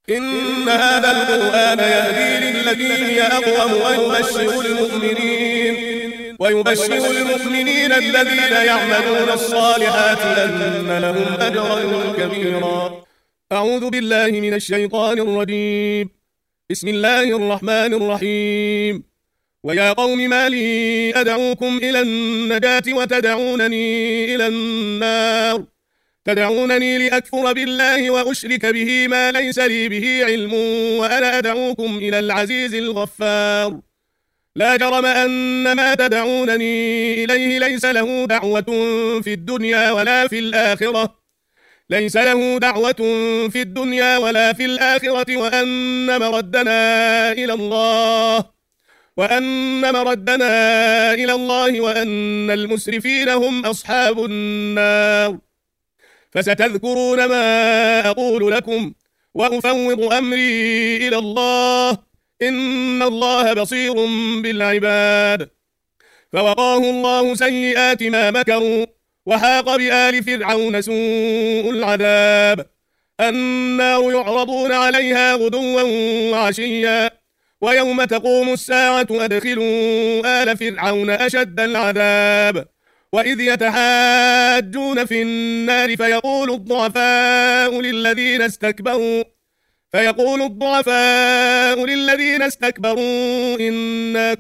إن هذا القرآن يهدي للتي هي أقوم ويبشر المؤمنين الذين يعملون الصالحات أن لهم أجرا كبيرا. أعوذ بالله من الشيطان الرجيم. بسم الله الرحمن الرحيم. ويا قوم ما لي أدعوكم إلى النجاة وتدعونني إلى النار؟ تدعونني لأكفر بالله وأشرك به ما ليس لي به علم وأنا أدعوكم إلى العزيز الغفار. لا جرم أن ما تدعونني إليه ليس له دعوة في الدنيا ولا في الآخرة وأن مردنا إلى الله وأن المسرفين هم أصحاب النار. فستذكرون ما أقول لكم وأفوض أمري إلى الله، إن الله بصير بالعباد. فوقاه الله سيئات ما مكروا، وحاق بآل فرعون سوء العذاب. النار يعرضون عليها غدوا وعشيا، ويوم تقوم الساعة أدخلوا آل فرعون أشد العذاب. وإذ يتحاجون في النار فيقول الضعفاء للذين استكبروا إنا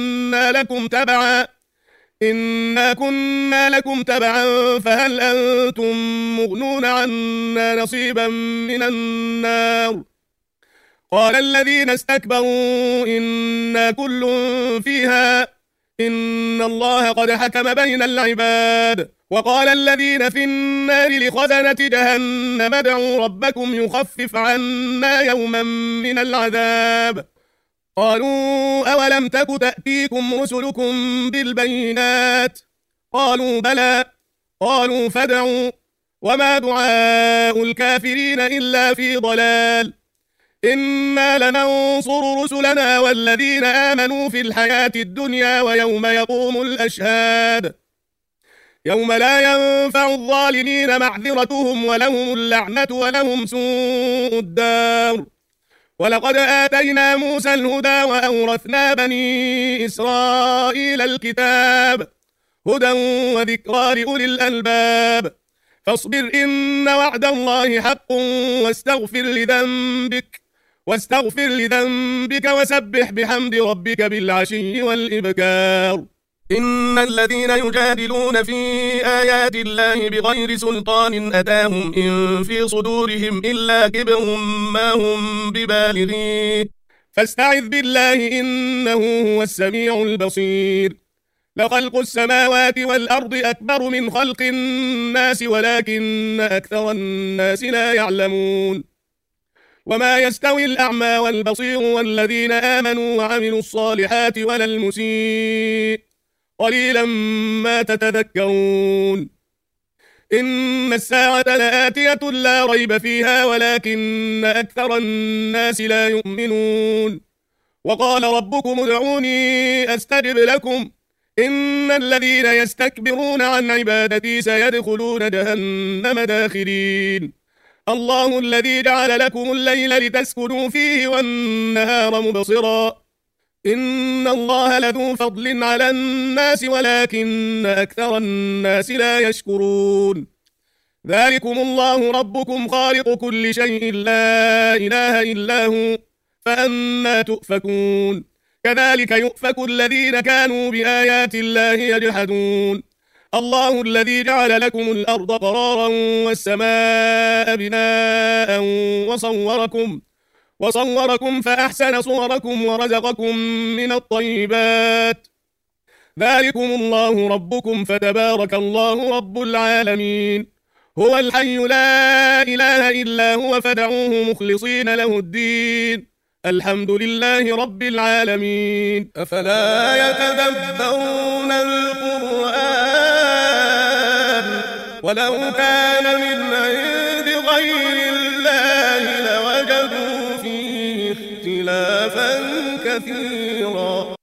كنا لكم تبعا فهل أنتم مغنون عنا نصيبا من النار؟ قال الذين استكبروا إنا كل فيها إن الله قد حكم بين العباد. وقال الذين في النار لخزنة جهنم ادعوا ربكم يخفف عنا يوما من العذاب. قالوا أولم تك تأتيكم رسلكم بالبينات؟ قالوا بلى. قالوا فادعوا. وما دعاء الكافرين إلا في ضلال. إنا لننصر رسلنا والذين آمنوا في الحياة الدنيا ويوم يقوم الأشهاد، يوم لا ينفع الظالمين معذرتهم ولهم اللعنة ولهم سوء الدار. ولقد آتينا موسى الهدى وأورثنا بني إسرائيل الكتاب هدى وذكرى لأولي الألباب. فاصبر إن وعد الله حق واستغفر لذنبك وسبح بحمد ربك بالعشي والإبكار. إن الذين يجادلون في آيات الله بغير سلطان أتاهم إن في صدورهم إلا كبر ما هم ببالغيه فاستعذ بالله إنه هو السميع البصير. لخلق السماوات والأرض أكبر من خلق الناس ولكن أكثر الناس لا يعلمون. وما يستوي الأعمى والبصير والذين آمنوا وعملوا الصالحات ولا المسيء قليلا ما تتذكرون. إن الساعة لآتية لا ريب فيها ولكن أكثر الناس لا يؤمنون. وقال ربكم ادعوني أستجب لكم إن الذين يستكبرون عن عبادتي سيدخلون جهنم داخرين. الله الذي جعل لكم الليل لتسكنوا فيه والنهار مبصرا إن الله لذو فضل على الناس ولكن أكثر الناس لا يشكرون. ذلكم الله ربكم خالق كل شيء لا إله إلا هو فأنى تؤفكون. كذلك يؤفك الذين كانوا بآيات الله يجحدون. الله الذي جعل لكم الأرض قرارا والسماء بناء وصوركم فأحسن صوركم ورزقكم من الطيبات. ذلكم الله ربكم فتبارك الله رب العالمين. هو الحي لا إله إلا هو فادعوه مخلصين له الدين الحمد لله رب العالمين. أفلا يتدبرون القرآن ولو كان من عند غير الله لوجدوا فيه اختلافا كثيرا